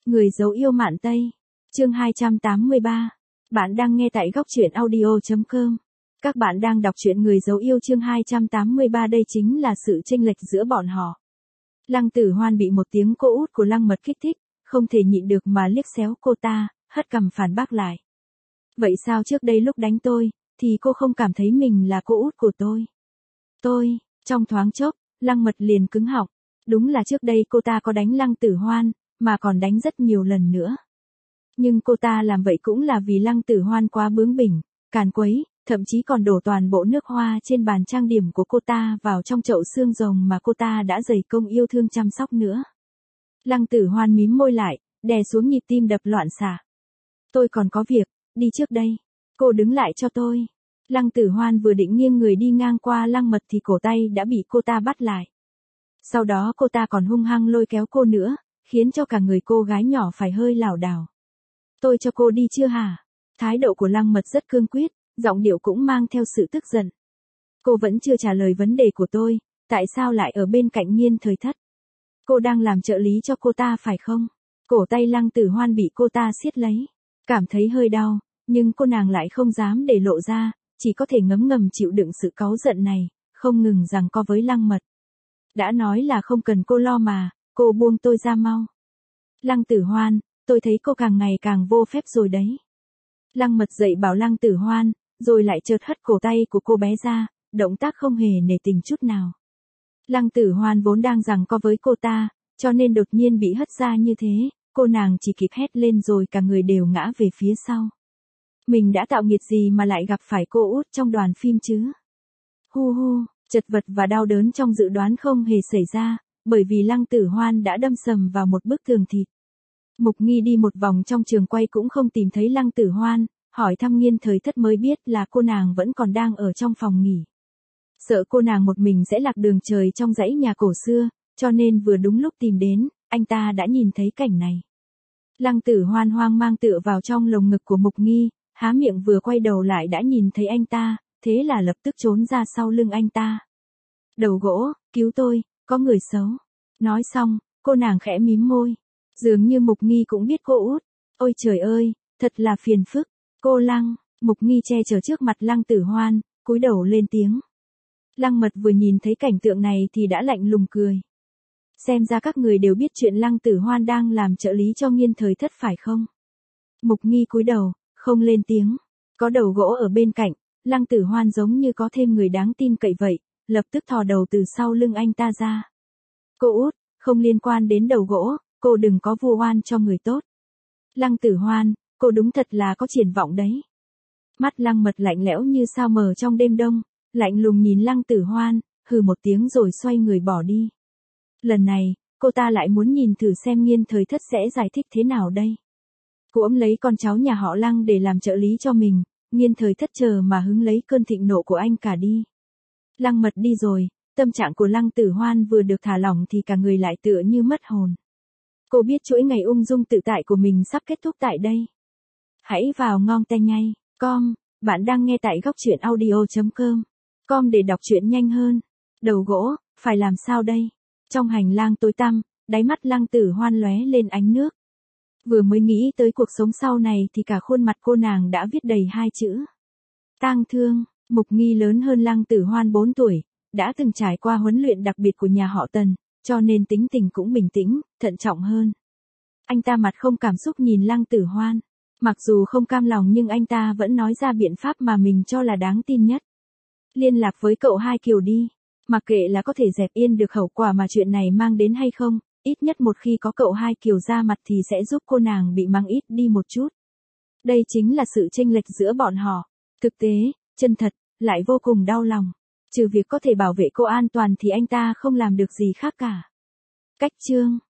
Người giấu yêu Mạn Tây. Chương 283. Bạn đang nghe tại góc truyện audio.com. Các bạn đang đọc truyện Người giấu yêu chương 283, đây chính là sự chênh lệch giữa bọn họ. Lăng Tử Hoan bị một tiếng cô út của Lăng Mật kích thích, không thể nhịn được mà liếc xéo cô ta, hất cằm phản bác lại. Vậy sao trước đây lúc đánh tôi, thì cô không cảm thấy mình là cô út của tôi? Trong thoáng chốc, Lăng Mật liền cứng họng. Đúng là trước đây cô ta có đánh Lăng Tử Hoan, mà còn đánh rất nhiều lần nữa. Nhưng cô ta làm vậy cũng là vì Lăng Tử Hoan quá bướng bỉnh, càn quấy, thậm chí còn đổ toàn bộ nước hoa trên bàn trang điểm của cô ta vào trong chậu xương rồng mà cô ta đã dày công yêu thương chăm sóc nữa. Lăng Tử Hoan mím môi lại, đè xuống nhịp tim đập loạn xạ. Tôi còn có việc, đi trước đây. Cô đứng lại cho tôi. Lăng Tử Hoan vừa định nghiêng người đi ngang qua Lăng Mật thì cổ tay đã bị cô ta bắt lại. Sau đó cô ta còn hung hăng lôi kéo cô nữa, khiến cho cả người cô gái nhỏ phải hơi lảo đảo. Tôi cho cô đi chưa hả? Thái độ của Lăng Mật rất cương quyết, giọng điệu cũng mang theo sự tức giận. Cô vẫn chưa trả lời vấn đề của tôi, tại sao lại ở bên cạnh Nghiên Thời Thất? Cô đang làm trợ lý cho cô ta phải không? Cổ tay Lăng Tử Hoan bị cô ta siết lấy, cảm thấy hơi đau, nhưng cô nàng lại không dám để lộ ra, chỉ có thể ngấm ngầm chịu đựng sự cáu giận này, không ngừng giằng co với Lăng Mật. Đã nói là không cần cô lo mà, cô buông tôi ra mau. Lăng Tử Hoan, tôi thấy cô càng ngày càng vô phép rồi đấy. Lăng Mật dậy bảo Lăng Tử Hoan, rồi lại chợt hất cổ tay của cô bé ra, động tác không hề nể tình chút nào. Lăng Tử Hoan vốn đang giằng co với cô ta, cho nên đột nhiên bị hất ra như thế, cô nàng chỉ kịp hét lên rồi cả người đều ngã về phía sau. Mình đã tạo nghiệt gì mà lại gặp phải cô út trong đoàn phim chứ? Hu hu, chật vật và đau đớn trong dự đoán không hề xảy ra, bởi vì Lăng Tử Hoan đã đâm sầm vào một bức tường thịt. Mục Nghi đi một vòng trong trường quay cũng không tìm thấy Lăng Tử Hoan, hỏi thăm Nghiên Thời Thất mới biết là cô nàng vẫn còn đang ở trong phòng nghỉ. Sợ cô nàng một mình sẽ lạc đường trời trong dãy nhà cổ xưa, cho nên vừa đúng lúc tìm đến, anh ta đã nhìn thấy cảnh này. Lăng Tử Hoan hoang mang tựa vào trong lồng ngực của Mục Nghi, há miệng vừa quay đầu lại đã nhìn thấy anh ta, thế là lập tức trốn ra sau lưng anh ta. Đầu gỗ, cứu tôi, có người xấu. Nói xong, cô nàng khẽ mím môi. Dường như Mục Nghi cũng biết cô út. Ôi trời ơi, thật là phiền phức. Cô Lăng, Mục Nghi che chở trước mặt Lăng Tử Hoan, cúi đầu lên tiếng. Lăng Mật vừa nhìn thấy cảnh tượng này thì đã lạnh lùng cười. Xem ra các người đều biết chuyện Lăng Tử Hoan đang làm trợ lý cho Nghiên Thời Thất phải không? Mục Nghi cúi đầu, không lên tiếng. Có đầu gỗ ở bên cạnh, Lăng Tử Hoan giống như có thêm người đáng tin cậy vậy, lập tức thò đầu từ sau lưng anh ta ra. Cô út, không liên quan đến đầu gỗ, cô đừng có vu oan cho người tốt. Lăng Tử Hoan, cô đúng thật là có triển vọng đấy. Mắt Lăng Mật lạnh lẽo như sao mờ trong đêm đông, lạnh lùng nhìn Lăng Tử Hoan, hừ một tiếng rồi xoay người bỏ đi. Lần này, cô ta lại muốn nhìn thử xem Nghiên Thời Thất sẽ giải thích thế nào đây. Cô ẵm lấy con cháu nhà họ Lăng để làm trợ lý cho mình, Nghiên Thời Thất chờ mà hứng lấy cơn thịnh nộ của anh cả đi. Lăng Mật đi rồi, tâm trạng của Lăng Tử Hoan vừa được thả lỏng thì cả người lại tựa như mất hồn. Cô biết chuỗi ngày ung dung tự tại của mình sắp kết thúc tại đây. Hãy vào ngongtay.com, bạn đang nghe tại góc truyện audio.com để đọc truyện nhanh hơn. Đầu gỗ, phải làm sao đây? Trong hành lang tối tăm, đáy mắt Lăng Tử Hoan lóe lên ánh nước. Vừa mới nghĩ tới cuộc sống sau này thì cả khuôn mặt cô nàng đã viết đầy hai chữ. Tang thương. Mục Nghi lớn hơn Lăng Tử Hoan 4 tuổi, đã từng trải qua huấn luyện đặc biệt của nhà họ Tần, cho nên tính tình cũng bình tĩnh, thận trọng hơn. Anh ta mặt không cảm xúc nhìn Lăng Tử Hoan. Mặc dù không cam lòng nhưng anh ta vẫn nói ra biện pháp mà mình cho là đáng tin nhất. Liên lạc với cậu Hai Kiều đi. Mặc kệ là có thể dẹp yên được hậu quả mà chuyện này mang đến hay không, ít nhất một khi có cậu Hai Kiều ra mặt thì sẽ giúp cô nàng bị mắng ít đi một chút. Đây chính là sự chênh lệch giữa bọn họ. Thực tế, chân thật, lại vô cùng đau lòng. Trừ việc có thể bảo vệ cô an toàn thì anh ta không làm được gì khác cả. Cách chương